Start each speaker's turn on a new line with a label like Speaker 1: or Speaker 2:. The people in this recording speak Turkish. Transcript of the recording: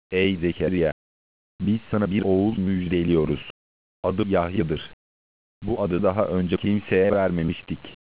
Speaker 1: Ey Zekeriya! Biz sana bir oğul müjdeliyoruz. Adı Yahya'dır. Bu adı daha önce kimseye vermemiştik.